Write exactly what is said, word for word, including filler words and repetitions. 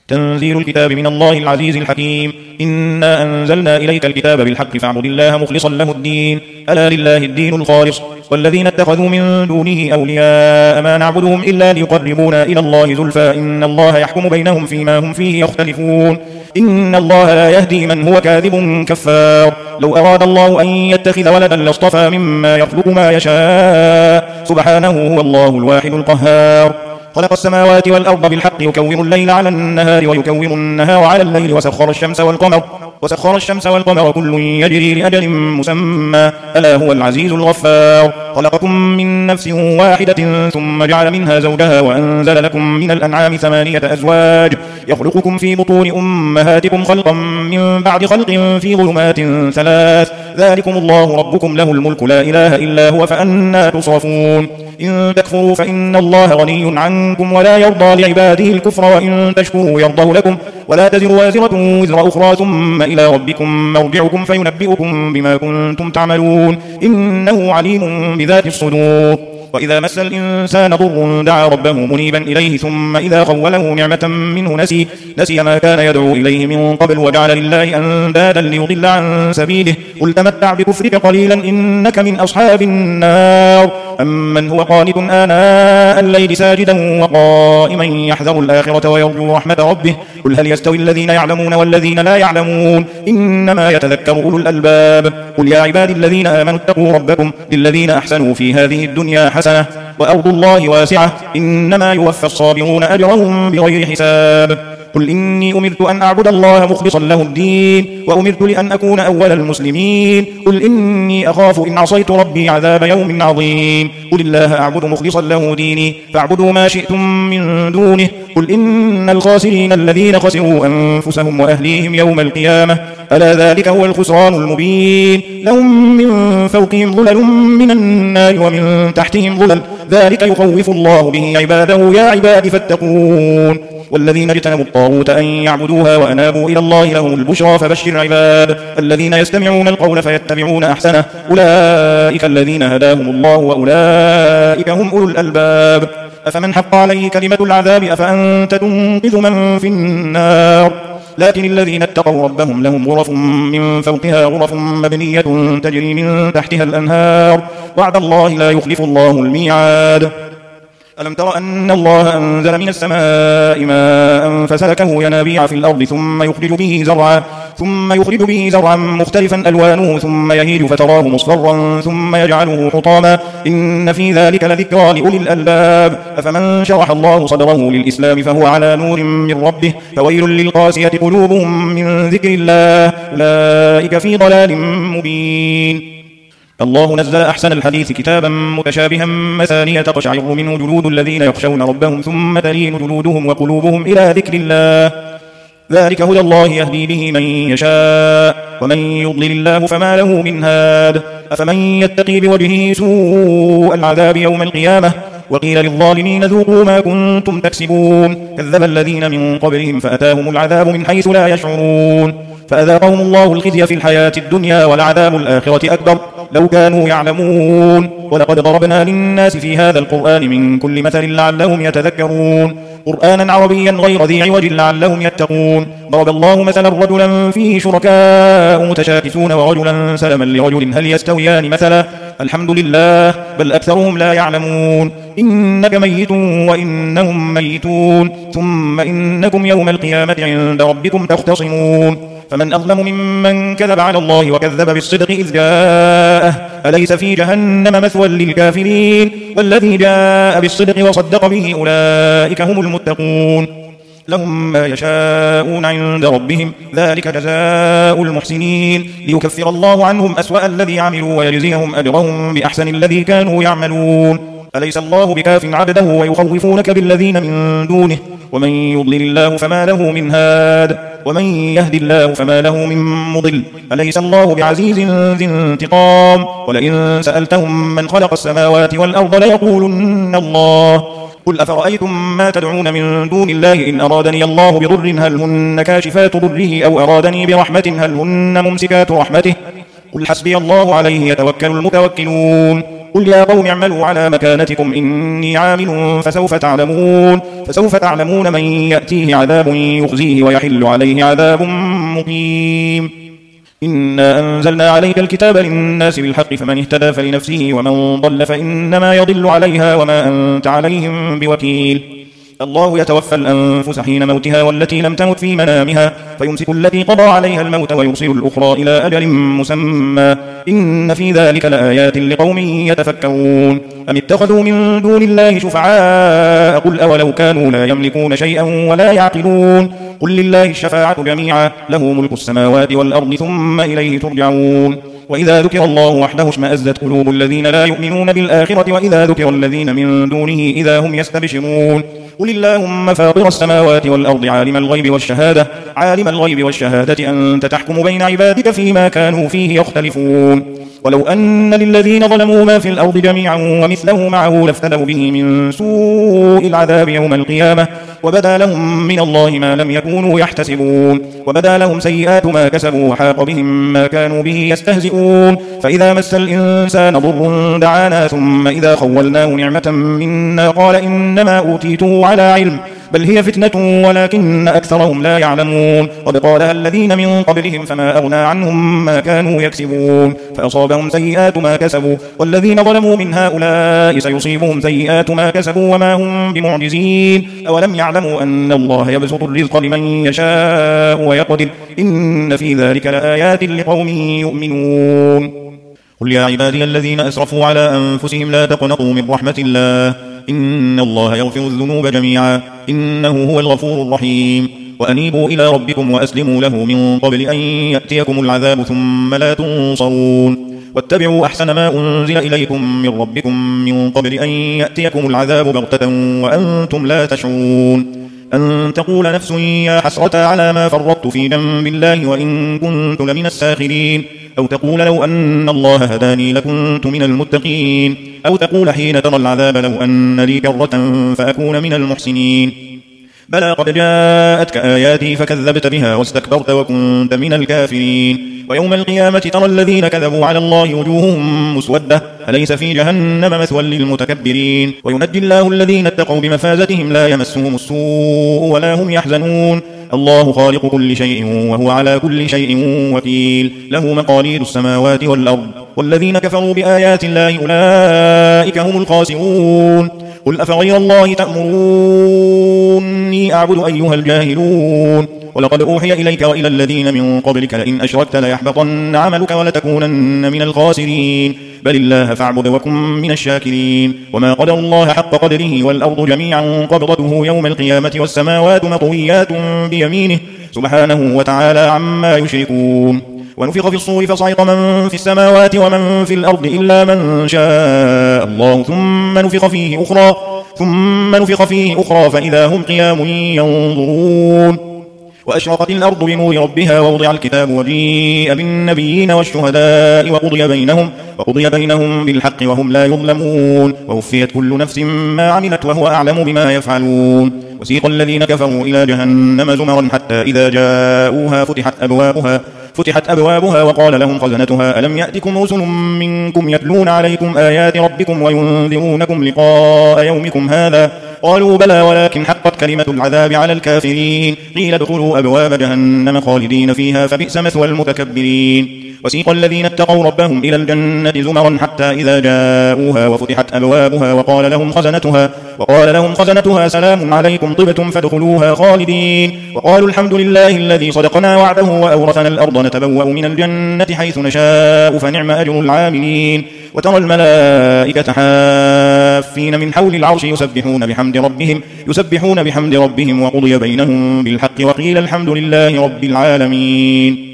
تنزيل الكتاب من الله العزيز الحكيم. إنا أنزلنا إليك الكتاب بالحق فاعبد الله مخلصا له الدين، ألا لله الدين الخالص. والذين اتخذوا من دونه أولياء ما نعبدهم إلا ليقربونا إلى الله زلفى إن الله يحكم بينهم فيما هم فيه يختلفون. إن الله لا يهدي من هو كاذب كفار. لو أراد الله أن يتخذ ولدا لاصطفى مما يخلق ما يشاء، سبحانه هو الله الواحد القهار. خلق السماوات والأرض بالحق يكور الليل على النهار ويكور النهار على الليل وسخر الشمس والقمر وسخر الشمس والقمر كل يجري لأجل مسمى، ألا هو العزيز الغفار. خلقكم من نفس واحدة ثم جعل منها زوجها وأنزل لكم من الأنعام ثمانية أزواج يخلقكم في بطون أمهاتكم خلقا من بعد خلق في ظلمات ثلاث، ذلكم الله ربكم له الملك لا إله إلا هو فأنى تصرفون. إن تكفروا فإن الله غني عنكم ولا يرضى لعباده الكفر وإن تشكروا يرضه لكم ولا تزر وازرة وزر أخرى ثم إلى ربكم مرجعكم فينبئكم بما كنتم تعملون، إنه عليم بذات الصدور. وإذا مس الإنسان ضر دعا ربه منيبا إليه ثم إذا خوله نعمة منه نسي, نسي ما كان يدعو إليه من قبل وجعل لله أندادا ليضل عن سبيله. قل تمتع بكفرك قليلا إنك من أصحاب النار. أمن هو قانت آناء الليل ساجدا وقائما يحذر الآخرة ويرجو رحمة ربه. قل هل يستوي الذين يعلمون والذين لا يعلمون إنما يتذكر أولو الألباب. قل يا عبادي الذين آمنوا اتقوا ربكم للذين أحسنوا في هذه الدنيا حسنة وأرض الله واسعة إنما يوفى الصابرون أجرهم بغير حساب. قل إني أمرت أن أعبد الله مخلصا له الدين وأمرت لأن أكون أول المسلمين. قل إني أخاف إن عصيت ربي عذاب يوم عظيم. قل الله أعبد مخلصا له ديني فاعبدوا ما شئتم من دونه. قل إن الخاسرين الذين خسروا أنفسهم وأهليهم يوم القيامة ألا ذلك هو الخسران المبين. لهم من فوقهم ظلل من النار ومن تحتهم ظلل ذلك يخوف الله به عباده يا عباد فاتقون. والذين اجتنبوا الطاغوت أن يعبدوها وأنابوا إلى الله لهم البشرى فبشر عباد الذين يستمعون القول فيتبعون أحسنه أولئك الذين هداهم الله وأولئك هم أولو الألباب. أفمن حق عليه كلمة العذاب أفأنت تنقذ من في النار. لكن الذين اتقوا ربهم لهم غرف من فوقها غرف مبنية تجري من تحتها الأنهار وعد الله لا يخلف الله الميعاد. ألم تر أن الله أنزل من السماء ماء فسلكه ينابيع في الأرض ثم يخرج به زرعا ثم يخرج به زرعا مختلفا ألوانه ثم يهيج فتراه مصفرا ثم يجعله حطاما إن في ذلك لذكرى لأولي الألباب. أفمن شرح الله صدره للإسلام فهو على نور من ربه فويل للقاسية قلوبهم من ذكر الله أولئك في ضلال مبين. الله نزل أحسن الحديث كتابا متشابها مثانية تقشعر منه جلود الذين يخشون ربهم ثم تلين جلودهم وقلوبهم إلى ذكر الله ذلك هدى الله يهدي به من يشاء ومن يضلل الله فما له من هاد. أفمن يتقي بوجهه سوء العذاب يوم القيامة وقيل للظالمين ذوقوا ما كنتم تكسبون. كذب الذين من قبلهم فأتاهم العذاب من حيث لا يشعرون فأذاقهم الله الخزي في الحياة الدنيا ولعذاب الآخرة أكبر لو كانوا يعلمون. ولقد ضربنا للناس في هذا القرآن من كل مثل لعلهم يتذكرون قرآنا عربيا غير ذي عوج لعلهم يتقون. ضرب الله مثلا رجلا فيه شركاء متشاكسون ورجلا سلما لرجل هل يستويان مثلا الحمد لله بل أكثرهم لا يعلمون. إنك ميت وإنهم ميتون ثم إنكم يوم القيامة عند ربكم تختصمون. فمن أظلم ممن كذب على الله وكذب بالصدق إذ جاءه أليس في جهنم مثوى للكافرين والذي جاء بالصدق وصدق به أولئك هم المتقون. لهم ما يشاءون عند ربهم ذلك جزاء المحسنين ليكفر الله عنهم أسوأ الذي عملوا ويجزيهم أجرهم بأحسن الذي كانوا يعملون. أليس الله بكاف عبده ويخوفونك بالذين من دونه ومن يضلل الله فما له من هاد ومن يهد الله فما له من مضل. أليس الله بعزيز ذي انتقام ولئن سألتهم من خلق السماوات والأرض ليقولن الله. قل أفرأيتم ما تدعون من دون الله إن أرادني الله بضر هل هن كاشفات ضره أو أرادني برحمة هل هن ممسكات رحمته قل حسبي الله عليه يتوكل المتوكلون قل يا قوم اعملوا على مكانتكم إني عامل فسوف تعلمون فسوف تعلمون من يأتيه عذاب يخزيه ويحل عليه عذاب مقيم إنا أنزلنا عليك الكتاب للناس بالحق فمن اهتدى فلنفسه ومن ضل فإنما يضل عليها وما أنت عليهم بوكيل الله يتوفى الأنفس حين موتها والتي لم تمت في منامها فيمسك التي قضى عليها الموت ويرسل الأخرى إلى أجل مسمى إن في ذلك لآيات لقوم يتفكرون أم اتخذوا من دون الله شفعاء قل أولو كانوا لا يملكون شيئا ولا يعقلون قل لله الشفاعة جميعا له ملك السماوات والأرض ثم إليه ترجعون وإذا ذكر الله وحده اشمأزت قلوب الذين لا يؤمنون بالآخرة وإذا ذكر الذين من دونه إذا هم يستبشرون قل اللهم فاطر السماوات والأرض عالم الغيب والشهادة عالم الغيب والشهادة أنت تحكم بين عبادك فيما كانوا فيه يختلفون ولو أن للذين ظلموا ما في الأرض جميعا ومثله معه لافتدوا به من سوء العذاب يوم القيامة وبدا لهم من الله ما لم يكونوا يحتسبون وبدا لهم سيئات ما كسبوا وحاق بهم ما كانوا به يستهزئون فإذا مس الإنسان ضر دعانا ثم إذا خولناه نعمة منا قال إنما أوتيته على علم بل هي فتنة ولكن أكثرهم لا يعلمون قد قالها الذين من قبلهم فما أغنى عنهم ما كانوا يكسبون فأصابهم سيئات ما كسبوا والذين ظلموا من هؤلاء سيصيبهم سيئات ما كسبوا وما هم بمعجزين أولم يعلموا أن الله يبسط الرزق لمن يشاء ويقدر إن في ذلك لآيات لقوم يؤمنون قل يا عبادي الذين أسرفوا على أنفسهم لا تقنطوا من رحمة الله إن الله يغفر الذنوب جميعا إنه هو الغفور الرحيم وأنيبوا إلى ربكم وأسلموا له من قبل أن يأتيكم العذاب ثم لا تنصرون واتبعوا أحسن ما أنزل إليكم من ربكم من قبل أن يأتيكم العذاب بغتة وأنتم لا تشعرون أن تقول نفس يا حسرة على ما فرطت في جنب الله وإن كنت لمن الساخرين أو تقول لو أن الله هداني لكنت من المتقين أو تقول حين ترى العذاب لو أن لي كرة فأكون من المحسنين بلى قد جاءتك آياتي فكذبت بها واستكبرت وكنت من الكافرين ويوم القيامة ترى الذين كذبوا على الله وجوههم مسودة أليس في جهنم مثوى للمتكبرين وينجي الله الذين اتقوا بمفازتهم لا يمسهم السوء ولا هم يحزنون الله خالق كل شيء وهو على كل شيء وكيل له مقاليد السماوات والأرض والذين كفروا بآيات الله أولئك هم الخاسرون قل أفغير الله تأمروني أعبد أيها الجاهلون ولقد أوحي إليك وإلى الذين من قبلك لئن أشركت ليحبطن عملك ولتكونن من الخاسرين بل الله فاعبد وكن من الشاكرين وما قدر الله حق قدره والأرض جميعا قبضته يوم القيامة والسماوات مطويات بيمينه سبحانه وتعالى عما يشركون ونفخ في الصور فصعق من في السماوات ومن في الأرض إلا من شاء الله ثم نفخ فيه أخرى ثم نفخ فيه أخرى فإذا هم قيام ينظرون وأشرقت الأرض بنور ربها ووضع الكتاب وجيء بالنبيين والشهداء وقضي بينهم وقضي بينهم بالحق وهم لا يظلمون ووفيت كل نفس ما عملت وهو أعلم بما يفعلون وسيق الذين كفروا إلى جهنم زمرا حتى إذا جاءوها فتحت أبوابها فتحت أبوابها وقال لهم خزنتها ألم يأتكم رسل منكم يتلون عليكم آيات ربكم وينذرونكم لقاء يومكم هذا قالوا بلى ولكن حقت كلمة العذاب على الكافرين قيل ادخلوا أبواب جهنم خالدين فيها فبئس مثوى المتكبرين وسيق الذين اتقوا ربهم إلى الجنة زمرا حتى إذا جاءوها وفتحت أبوابها وقال لهم خزنتها وقال لهم خزنتها سلام عليكم طبتم فادخلوها خالدين وقالوا الحمد لله الذي صدقنا وعده وأورثنا الأرض نتبوأ من الجنة حيث نشاء فنعم أجر العاملين وترى الملائكة حافين من حول العرش يسبحون بحمد ربهم يسبحون بحمد ربهم وقضي بينهم بالحق وقيل الحمد لله رب العالمين